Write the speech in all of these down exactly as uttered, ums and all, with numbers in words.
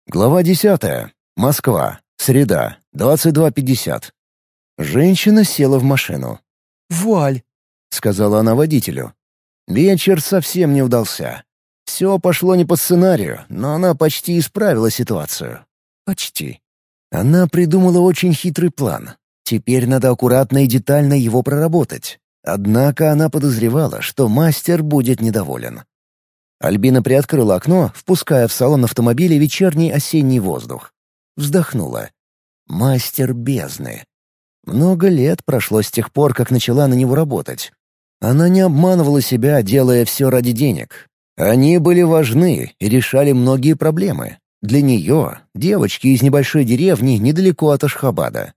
Глава десятая. Москва. Среда. двадцать два пятьдесят. Женщина села в машину. «Вуаль», — сказала она водителю. Вечер совсем не удался. Все пошло не по сценарию, но она почти исправила ситуацию. Почти. Она придумала очень хитрый план. Теперь надо аккуратно и детально его проработать. Однако она подозревала, что мастер будет недоволен. Альбина приоткрыла окно, впуская в салон автомобиля вечерний осенний воздух. Вздохнула. Мастер бездны. Много лет прошло с тех пор, как начала на него работать. Она не обманывала себя, делая все ради денег. Они были важны и решали многие проблемы. Для нее — девочки из небольшой деревни недалеко от Ашхабада.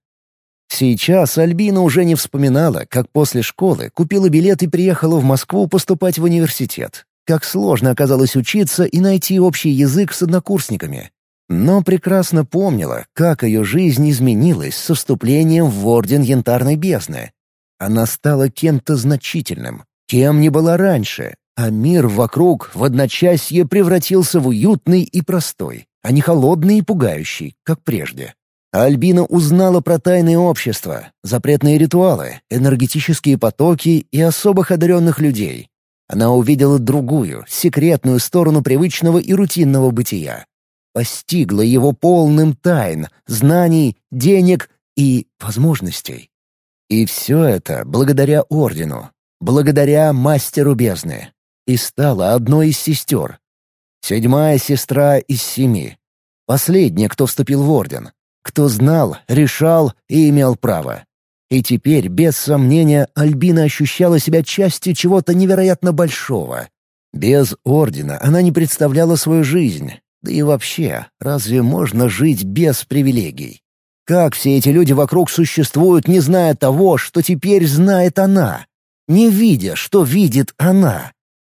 Сейчас Альбина уже не вспоминала, как после школы купила билет и приехала в Москву поступать в университет. Как сложно оказалось учиться и найти общий язык с однокурсниками. Но прекрасно помнила, как ее жизнь изменилась со вступлением в Орден Янтарной Бездны. Она стала кем-то значительным, кем не была раньше, а мир вокруг в одночасье превратился в уютный и простой, а не холодный и пугающий, как прежде. Альбина узнала про тайные общества, запретные ритуалы, энергетические потоки и особых одаренных людей. Она увидела другую, секретную сторону привычного и рутинного бытия. Постигла его полным тайн, знаний, денег и возможностей. И все это благодаря Ордену, благодаря Мастеру Бездны. И стала одной из сестер. Седьмая сестра из семи. Последняя, кто вступил в Орден. Кто знал, решал и имел право. И теперь, без сомнения, Альбина ощущала себя частью чего-то невероятно большого. Без Ордена она не представляла свою жизнь. Да и вообще, разве можно жить без привилегий? Как все эти люди вокруг существуют, не зная того, что теперь знает она? Не видя, что видит она?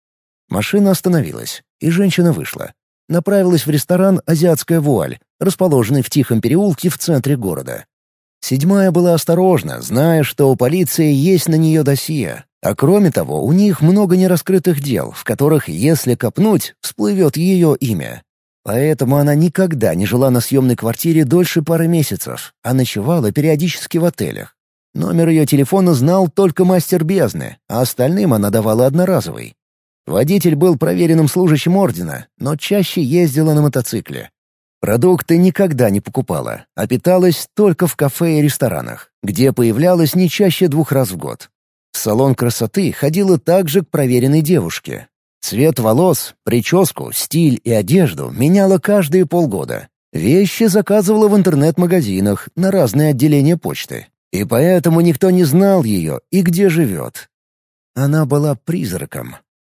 Машина остановилась, и женщина вышла. Направилась в ресторан «Азиатская вуаль», расположенный в тихом переулке в центре города. Седьмая была осторожна, зная, что у полиции есть на нее досье. А кроме того, у них много нераскрытых дел, в которых, если копнуть, всплывет ее имя. Поэтому она никогда не жила на съемной квартире дольше пары месяцев, а ночевала периодически в отелях. Номер ее телефона знал только Мастер Бездны, а остальным она давала одноразовый. Водитель был проверенным служащим Ордена, но чаще ездила на мотоцикле. Продукты никогда не покупала, а питалась только в кафе и ресторанах, где появлялась не чаще двух раз в год. В салон красоты ходила также к проверенной девушке. Цвет волос, прическу, стиль и одежду меняла каждые полгода. Вещи заказывала в интернет-магазинах на разные отделения почты. И поэтому никто не знал ее и где живет. Она была призраком.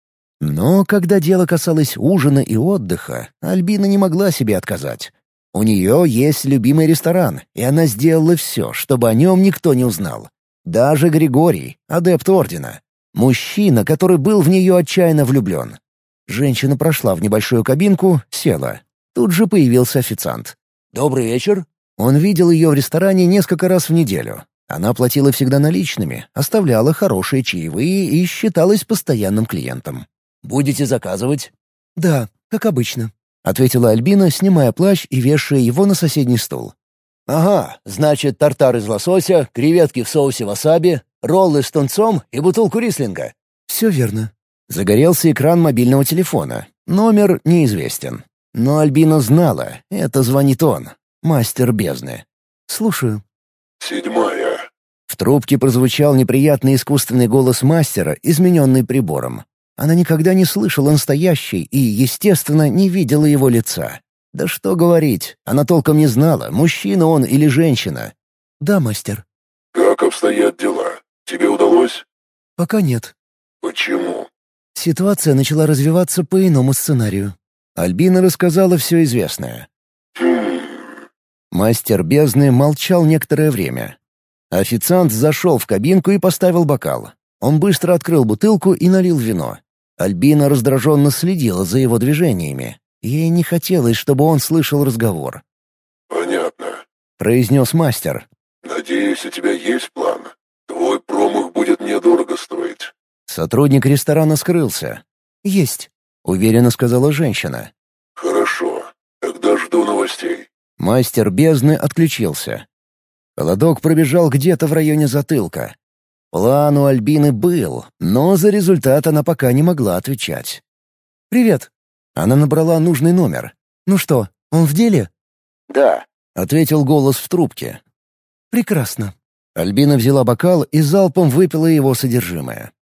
Но когда дело касалось ужина и отдыха, Альбина не могла себе отказать. У нее есть любимый ресторан, и она сделала все, чтобы о нем никто не узнал. Даже Григорий, адепт Ордена. Мужчина, который был в нее отчаянно влюблен. Женщина прошла в небольшую кабинку, села. Тут же появился официант. «Добрый вечер». Он видел ее в ресторане несколько раз в неделю. Она платила всегда наличными, оставляла хорошие чаевые и считалась постоянным клиентом. «Будете заказывать?» «Да, как обычно», — ответила Альбина, снимая плащ и вешая его на соседний стул. «Ага, значит, тартар из лосося, креветки в соусе васаби, роллы с тунцом и бутылку рислинга». «Все верно». Загорелся экран мобильного телефона. Номер неизвестен. Но Альбина знала, это звонит он, Мастер Бездны. «Слушаю». «Седьмая». В трубке прозвучал неприятный искусственный голос мастера, измененный прибором. Она никогда не слышала настоящий и, естественно, не видела его лица. Да что говорить, она толком не знала, мужчина он или женщина. «Да, мастер». «Как обстоят дела? Тебе удалось?» «Пока нет». «Почему?» Ситуация начала развиваться по иному сценарию. Альбина рассказала все известное. «Хм...» Мастер Бездны молчал некоторое время. Официант зашел в кабинку и поставил бокал. Он быстро открыл бутылку и налил вино. Альбина раздраженно следила за его движениями. Ей не хотелось, чтобы он слышал разговор. «Понятно», — произнес мастер. «Надеюсь, у тебя есть план. Твой промах будет недорого стоить». Сотрудник ресторана скрылся. «Есть», — уверенно сказала женщина. «Хорошо. Тогда Я жду новостей». Мастер бездны отключился. Холодок пробежал где-то в районе затылка. План у Альбины был, но за результат она пока не могла отвечать. «Привет». Она набрала нужный номер. «Ну что, он в деле?» «Да», — ответил голос в трубке. «Прекрасно». Альбина взяла бокал и залпом выпила его содержимое.